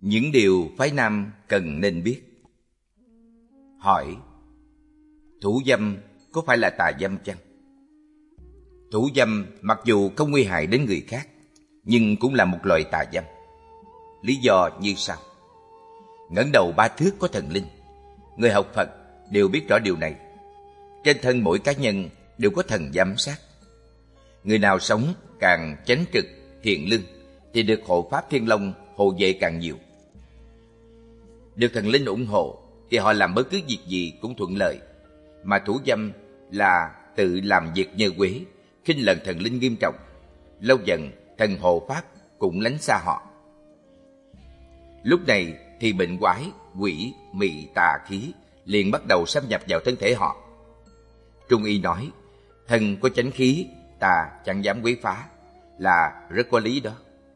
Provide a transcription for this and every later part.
Những điều phái nam cần nên biết. Hỏi: thủ dâm có phải là tà dâm chăng? Thủ dâm mặc dù không nguy hại đến người khác, nhưng cũng là một loại tà dâm. Lý do như sau. Ngẩng đầu 3 thước có thần linh. Người học Phật đều biết rõ điều này. Trên thân mỗi cá nhân đều có thần giám sát. Người nào sống càng chánh trực, thiện lương thì được hộ pháp Thiên Long hộ vệ càng nhiều. Được thần linh ủng hộ thì họ làm bất cứ việc gì cũng thuận lợi. Mà thủ dâm là tự làm việc nhơ quế, khinh lần thần linh nghiêm trọng. Lâu dần thần hộ pháp cũng lánh xa họ. Lúc này thì bệnh quái, quỷ, mị, tà khí liền bắt đầu xâm nhập vào thân thể họ. Trung y nói, thần có chánh khí, tà chẳng dám quấy phá, là rất có lý đó.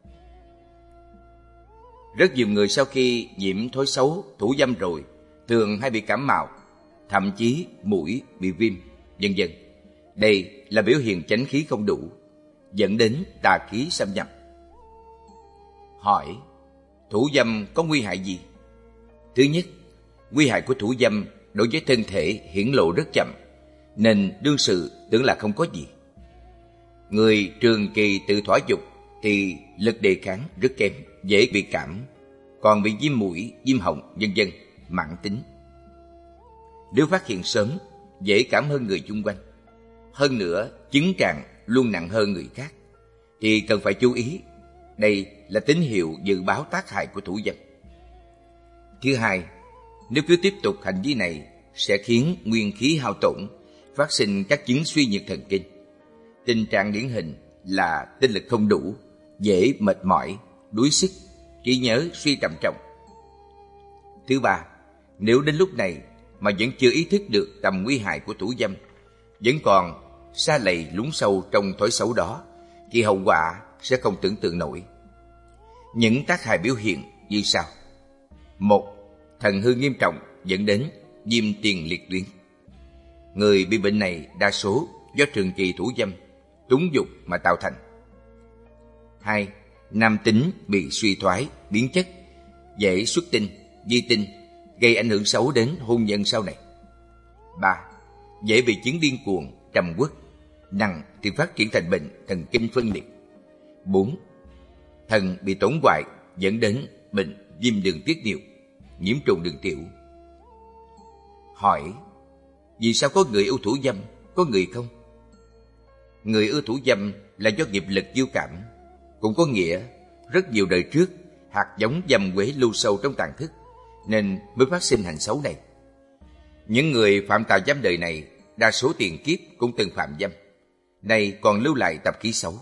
Rất nhiều người sau khi nhiễm thói xấu, thủ dâm rồi, thường hay bị cảm mạo, thậm chí mũi bị viêm, vân vân. Đây là biểu hiện chánh khí không đủ, dẫn đến tà khí xâm nhập. Hỏi: thủ dâm có nguy hại gì? Thứ nhất, nguy hại của thủ dâm đối với thân thể hiển lộ rất chậm, nên đương sự tưởng là không có gì. Người trường kỳ tự thỏa dục thì lực đề kháng rất kém, dễ bị cảm, còn bị viêm mũi, viêm họng, vân vân, mãn tính. Nếu phát hiện sớm, dễ cảm hơn người xung quanh. Hơn nữa, chứng trạng luôn nặng hơn người khác, thì cần phải chú ý. Đây là tín hiệu dự báo tác hại của thủ dâm. Thứ hai, nếu cứ tiếp tục hành vi này sẽ khiến nguyên khí hao tổn, phát sinh các chứng suy nhược thần kinh. Tình trạng điển hình là tinh lực không đủ, dễ mệt mỏi, đuối sức, trí nhớ suy trầm trọng. Thứ ba, nếu đến lúc này mà vẫn chưa ý thức được tầm nguy hại của thủ dâm, vẫn còn sa lầy lún sâu trong thói xấu đó, thì hậu quả sẽ không tưởng tượng nổi. Những tác hại biểu hiện như sau. 1. Thần hư nghiêm trọng dẫn đến viêm tiền liệt tuyến. Người bị bệnh này đa số do trường kỳ thủ dâm, túng dục mà tạo thành. 2. Nam tính bị suy thoái, biến chất, dễ xuất tinh, di tinh, gây ảnh hưởng xấu đến hôn nhân sau này. 3. Dễ bị chứng điên cuồng, trầm uất, nặng thì phát triển thành bệnh thần kinh phân liệt. 4. Thần bị tổn hoại dẫn đến bệnh viêm đường tiết niệu, nhiễm trùng đường tiểu. Hỏi: vì sao có người ưa thủ dâm, có người không? Người ưa thủ dâm là do nghiệp lực vô cảm, cũng có nghĩa rất nhiều đời trước hạt giống dâm quế lưu sâu trong tàn thức, nên mới phát sinh hành xấu này. Những người phạm tà dâm đời này đa số tiền kiếp cũng từng phạm dâm, nay còn lưu lại tập khí xấu.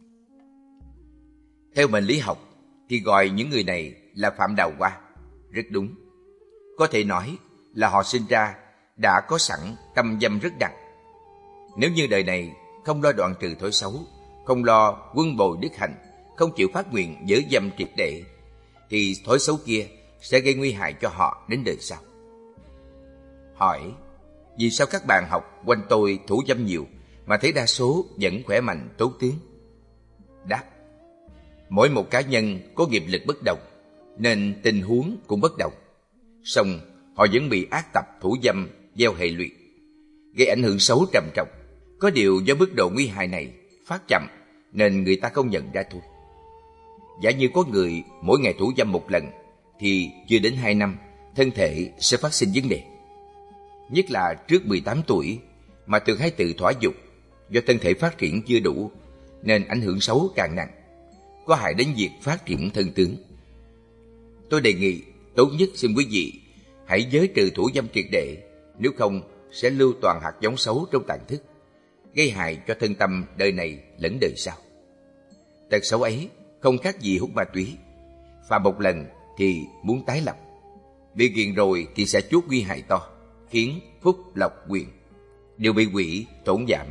Theo mệnh lý học thì gọi những người này là phạm đào hoa, rất đúng. Có thể nói là họ sinh ra đã có sẵn tâm dâm rất đậm. Nếu như đời này không lo đoạn trừ thói xấu, không lo quân bồi đức hạnh, không chịu phát nguyện giới dâm triệt để, thì thói xấu kia sẽ gây nguy hại cho họ đến đời sau. Hỏi: vì sao các bạn học quanh tôi thủ dâm nhiều mà thấy đa số vẫn khỏe mạnh tốt tướng? Đáp: mỗi một cá nhân có nghiệp lực bất đồng, nên tình huống cũng bất đồng. Song họ vẫn bị ác tập thủ dâm gieo hệ lụy, gây ảnh hưởng xấu trầm trọng. Có điều do mức độ nguy hại này phát chậm nên người ta không nhận ra thôi. Giả như có người mỗi ngày thủ dâm một lần thì chưa đến 2 năm thân thể sẽ phát sinh vấn đề. Nhất là trước 18 tuổi mà thường hay tự thỏa dục, do thân thể phát triển chưa đủ nên ảnh hưởng xấu càng nặng, có hại đến việc phát triển thân tướng. Tôi đề nghị tốt nhất xin quý vị hãy giới trừ thủ dâm triệt để, nếu không sẽ lưu toàn hạt giống xấu trong tàn thức, gây hại cho thân tâm đời này lẫn đời sau. Tật xấu ấy không khác gì hút ma túy, phạm một lần thì muốn tái lập, bị nghiện rồi thì sẽ chuốc nguy hại to, khiến phúc lộc quyền đều bị quỷ tổn giảm.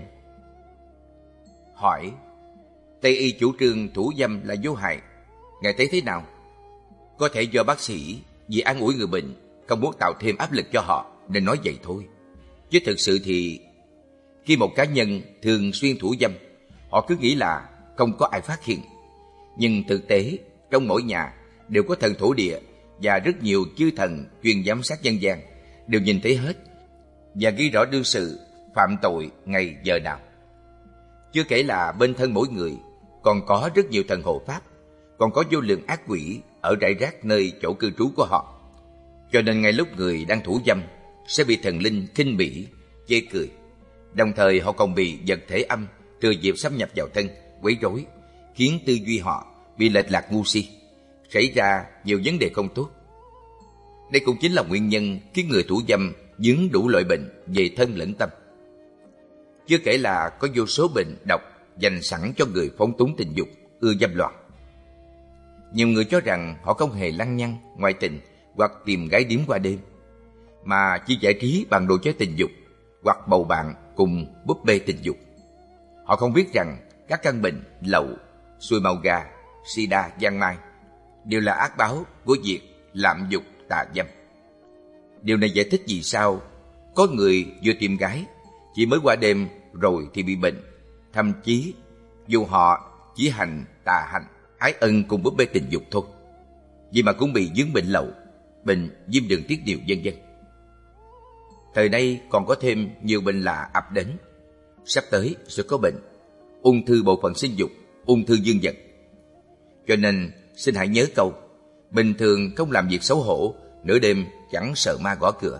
Hỏi: Tây y chủ trương thủ dâm là vô hại, ngài thấy thế nào? Có thể do bác sĩ vì an ủi người bệnh, không muốn tạo thêm áp lực cho họ nên nói vậy thôi. Chứ thực sự thì khi một cá nhân thường xuyên thủ dâm, họ cứ nghĩ là không có ai phát hiện. Nhưng thực tế trong mỗi nhà đều có thần thổ địa và rất nhiều chư thần chuyên giám sát nhân gian, đều nhìn thấy hết và ghi rõ đương sự phạm tội ngày giờ nào. Chưa kể là bên thân mỗi người còn có rất nhiều thần hộ pháp, còn có vô lượng ác quỷ ở rải rác nơi chỗ cư trú của họ. Cho nên ngay lúc người đang thủ dâm sẽ bị thần linh khinh bỉ, chê cười. Đồng thời họ còn bị vật thể âm thừa dịp xâm nhập vào thân, quấy rối, khiến tư duy họ bị lệch lạc ngu si, xảy ra nhiều vấn đề không tốt. Đây cũng chính là nguyên nhân khiến người thủ dâm vướng đủ loại bệnh về thân lẫn tâm. Chưa kể là có vô số bệnh độc dành sẵn cho người phóng túng tình dục, ưa dâm loạn. Nhiều người cho rằng họ không hề lăng nhăng, ngoại tình hoặc tìm gái điếm qua đêm, mà chỉ giải trí bằng đồ chơi tình dục hoặc bầu bạn cùng búp bê tình dục. Họ không biết rằng các căn bệnh lậu, xuôi màu gà, sida, giang mai đều là ác báo của việc lạm dục tà dâm. Điều này giải thích vì sao có người vừa tìm gái chỉ mới qua đêm rồi thì bị bệnh, thậm chí dù họ chỉ hành tà hành, ái ân cùng búp bê tình dục thôi, vậy mà cũng bị vướng bệnh lậu, bệnh viêm đường tiết niệu vân vân. Thời nay còn có thêm nhiều bệnh lạ ập đến. Sắp tới sẽ có bệnh ung thư bộ phận sinh dục, ung thư dương vật. Cho nên xin hãy nhớ câu: bình thường không làm việc xấu hổ, nửa đêm chẳng sợ ma gõ cửa.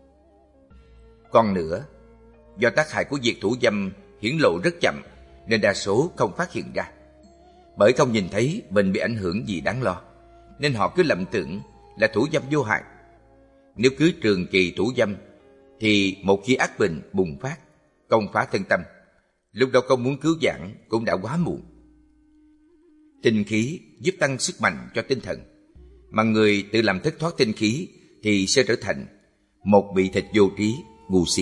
Còn nữa, do tác hại của việc thủ dâm hiển lộ rất chậm nên đa số không phát hiện ra. Bởi không nhìn thấy mình bị ảnh hưởng gì đáng lo, nên họ cứ lầm tưởng là thủ dâm vô hại. Nếu cứ trường kỳ thủ dâm thì một khi ác bệnh bùng phát, công phá thân tâm, lúc đó không muốn cứu vãn cũng đã quá muộn. Tinh khí giúp tăng sức mạnh cho tinh thần, mà người tự làm thất thoát tinh khí thì sẽ trở thành một bị thịt vô trí, ngu si.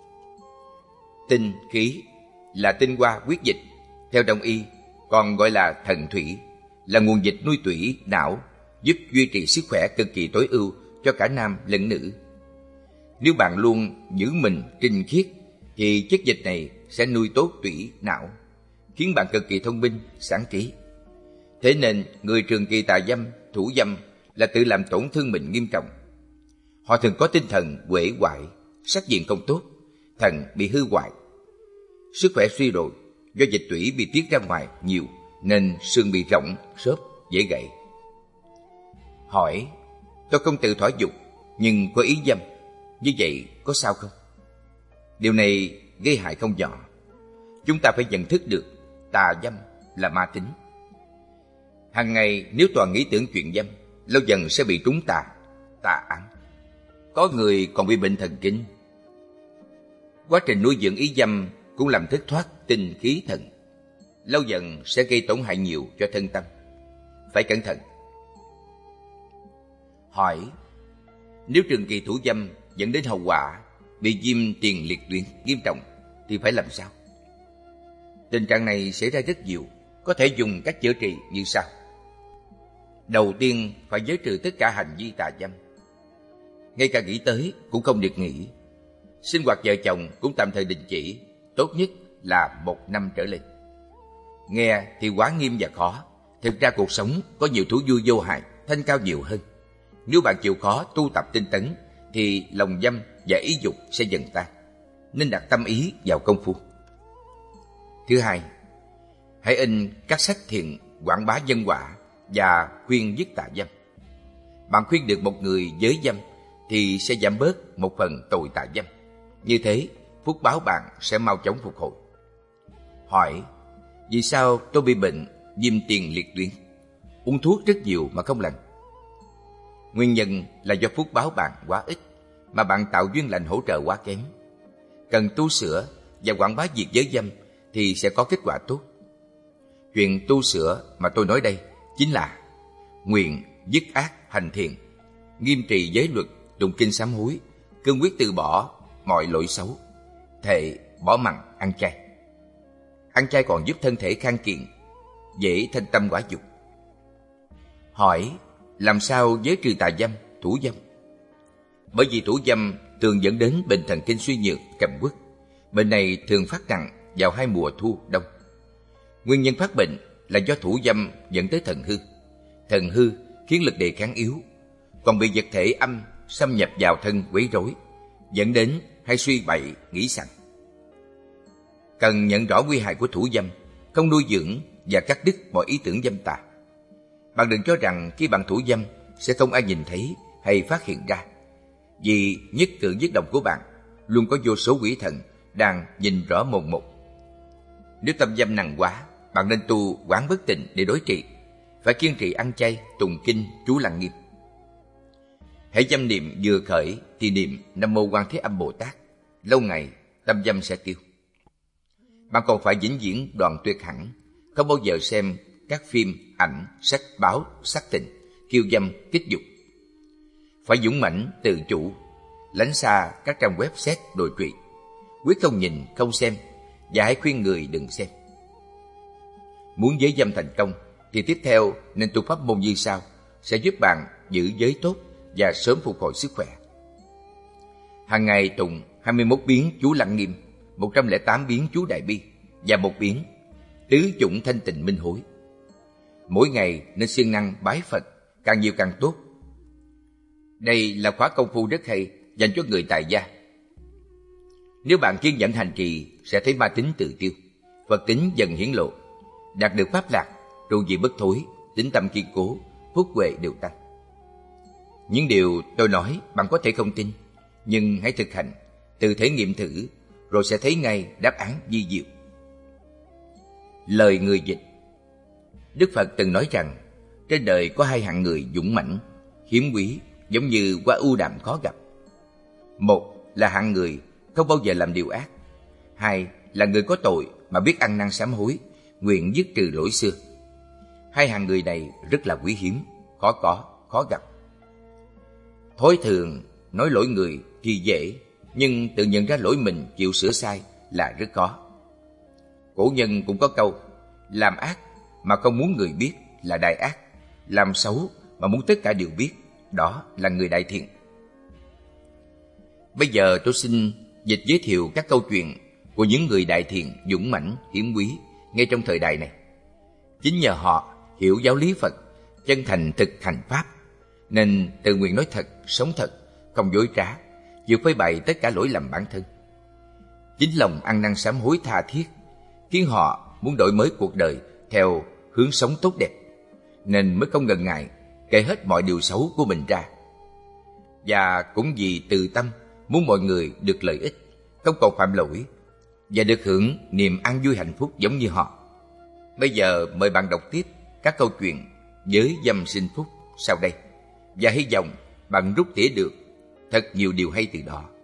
Tinh khí là tinh hoa huyết dịch, theo Đông y còn gọi là thần thủy, là nguồn dịch nuôi tủy não, giúp duy trì sức khỏe cực kỳ tối ưu cho cả nam lẫn nữ. Nếu bạn luôn giữ mình tinh khiết thì chất dịch này sẽ nuôi tốt tủy não, khiến bạn cực kỳ thông minh, sáng trí. Thế nên người trường kỳ tà dâm, thủ dâm là tự làm tổn thương mình nghiêm trọng. Họ thường có tinh thần uể oải, sắc diện không tốt, thận bị hư hoại, sức khỏe suy rồi do dịch tủy bị tiết ra ngoài nhiều nên xương bị rỗng, xốp, dễ gãy. Hỏi: tôi không tự thỏa dục nhưng có ý dâm, như vậy có sao không? Điều này gây hại không nhỏ. Chúng ta phải nhận thức được tà dâm là ma tính. Hàng ngày nếu toàn nghĩ tưởng chuyện dâm, lâu dần sẽ bị trúng tà ám. Có người còn bị bệnh thần kinh. Quá trình nuôi dưỡng ý dâm cũng làm thất thoát tinh khí thần, lâu dần sẽ gây tổn hại nhiều cho thân tâm. Phải cẩn thận. Hỏi: nếu trường kỳ thủ dâm dẫn đến hậu quả bị viêm tiền liệt tuyến nghiêm trọng thì phải làm sao? Tình trạng này xảy ra rất nhiều, có thể dùng cách chữa trị như sau. Đầu tiên phải giới trừ tất cả hành vi tà dâm. Ngay cả nghĩ tới cũng không được nghĩ. Sinh hoạt vợ chồng cũng tạm thời đình chỉ, tốt nhất là 1 năm trở lên. Nghe thì quá nghiêm và khó, thực ra cuộc sống có nhiều thú vui vô hại, thanh cao nhiều hơn. Nếu bạn chịu khó tu tập tinh tấn thì lòng dâm và ý dục sẽ dần tan, nên đặt tâm ý vào công phu. Thứ hai, hãy in các sách thiện quảng bá nhân quả và khuyên dứt tà dâm. Bạn khuyên được một người giới dâm thì sẽ giảm bớt một phần tội tà dâm. Như thế, phúc báo bạn sẽ mau chóng phục hồi. Hỏi: vì sao tôi bị bệnh viêm tiền liệt tuyến, uống thuốc rất nhiều mà không lành? Nguyên nhân là do phúc báo bạn quá ít, mà bạn tạo duyên lành hỗ trợ quá kém. Cần tu sửa và quảng bá việc giới dâm thì sẽ có kết quả tốt. Chuyện tu sửa mà tôi nói đây chính là nguyện dứt ác hành thiện, nghiêm trì giới luật, tụng kinh sám hối, cương quyết từ bỏ mọi lỗi xấu, thệ bỏ mặn ăn chay. Ăn chay còn giúp thân thể khang kiện, dễ thanh tâm quả dục. Hỏi: làm sao giới trừ tà dâm, thủ dâm? Bởi vì thủ dâm thường dẫn đến bệnh thần kinh suy nhược, trầm uất. Bệnh này thường phát nặng vào 2 mùa thu, đông. Nguyên nhân phát bệnh là do thủ dâm dẫn tới thần hư. Thần hư khiến lực đề kháng yếu, còn bị vật thể âm xâm nhập vào thân quấy rối, dẫn đến hay suy bậy, nghĩ sẵn. Cần nhận rõ nguy hại của thủ dâm, không nuôi dưỡng và cắt đứt mọi ý tưởng dâm tà. Bạn đừng cho rằng khi bạn thủ dâm sẽ không ai nhìn thấy hay phát hiện ra, vì nhất cử nhất động của bạn luôn có vô số quỷ thần đang nhìn rõ mồn một. Nếu tâm dâm nặng quá, bạn nên tu quán bất tịnh để đối trị, phải kiên trì ăn chay, tụng kinh, trú lặng nghiêm. Hãy dâm niệm vừa khởi thì niệm Nam Mô Quan Thế Âm Bồ Tát, lâu ngày tâm dâm sẽ tiêu. Bạn còn phải vĩnh viễn đoạn tuyệt hẳn, không bao giờ xem các phim, ảnh, sách, báo, sắc tình, kiêu dâm, kích dục. Phải dũng mãnh, tự chủ, lánh xa các trang web xét đồi trụy, quyết không nhìn, không xem, và hãy khuyên người đừng xem. Muốn giới dâm thành công thì tiếp theo nên tu pháp môn như sau, sẽ giúp bạn giữ giới tốt và sớm phục hồi sức khỏe. Hàng ngày tụng 21 biến chú Lăng Nghiêm, 108 biến chú Đại Bi và 1 biến tứ chủng thanh tịnh minh hối. Mỗi ngày nên siêng năng bái Phật, càng nhiều càng tốt. Đây là khóa công phu rất hay dành cho người tại gia. Nếu bạn kiên nhẫn hành trì sẽ thấy ma tính tự tiêu, Phật tính dần hiển lộ, đạt được pháp lạc, trụ vị bất thối, tính tâm kiên cố, phúc huệ đều tăng. Những điều tôi nói bạn có thể không tin, nhưng hãy thực hành, tự thể nghiệm thử, rồi sẽ thấy ngay đáp án vi diệu. Lời người dịch. Đức Phật từng nói rằng trên đời có 2 hạng người dũng mãnh, hiếm quý, giống như hoa ưu đàm khó gặp. Một là hạng người không bao giờ làm điều ác. 2 là người có tội mà biết ăn năn sám hối, nguyện dứt trừ lỗi xưa. 2 hạng người này rất là quý hiếm, khó gặp. Thói thường nói lỗi người thì dễ, nhưng tự nhận ra lỗi mình chịu sửa sai là rất khó. Cổ nhân cũng có câu, làm ác mà không muốn người biết là đại ác, làm xấu mà muốn tất cả đều biết, đó là người đại thiện. Bây giờ tôi xin dịch giới thiệu các câu chuyện của những người đại thiện, dũng mãnh, hiếm quý ngay trong thời đại này. Chính nhờ họ hiểu giáo lý Phật, chân thành thực hành Pháp, nên tự nguyện nói thật, sống thật, không dối trá, chịu phơi bày tất cả lỗi lầm bản thân. Chính lòng ăn năn sám hối tha thiết khiến họ muốn đổi mới cuộc đời theo hướng sống tốt đẹp, nên mới không ngần ngại kể hết mọi điều xấu của mình ra. Và cũng vì từ tâm muốn mọi người được lợi ích, không còn phạm lỗi và được hưởng niềm an vui hạnh phúc giống như họ. Bây giờ mời bạn đọc tiếp các câu chuyện giới dâm sinh phúc sau đây, và hy vọng bạn rút tỉa được thật nhiều điều hay từ đó.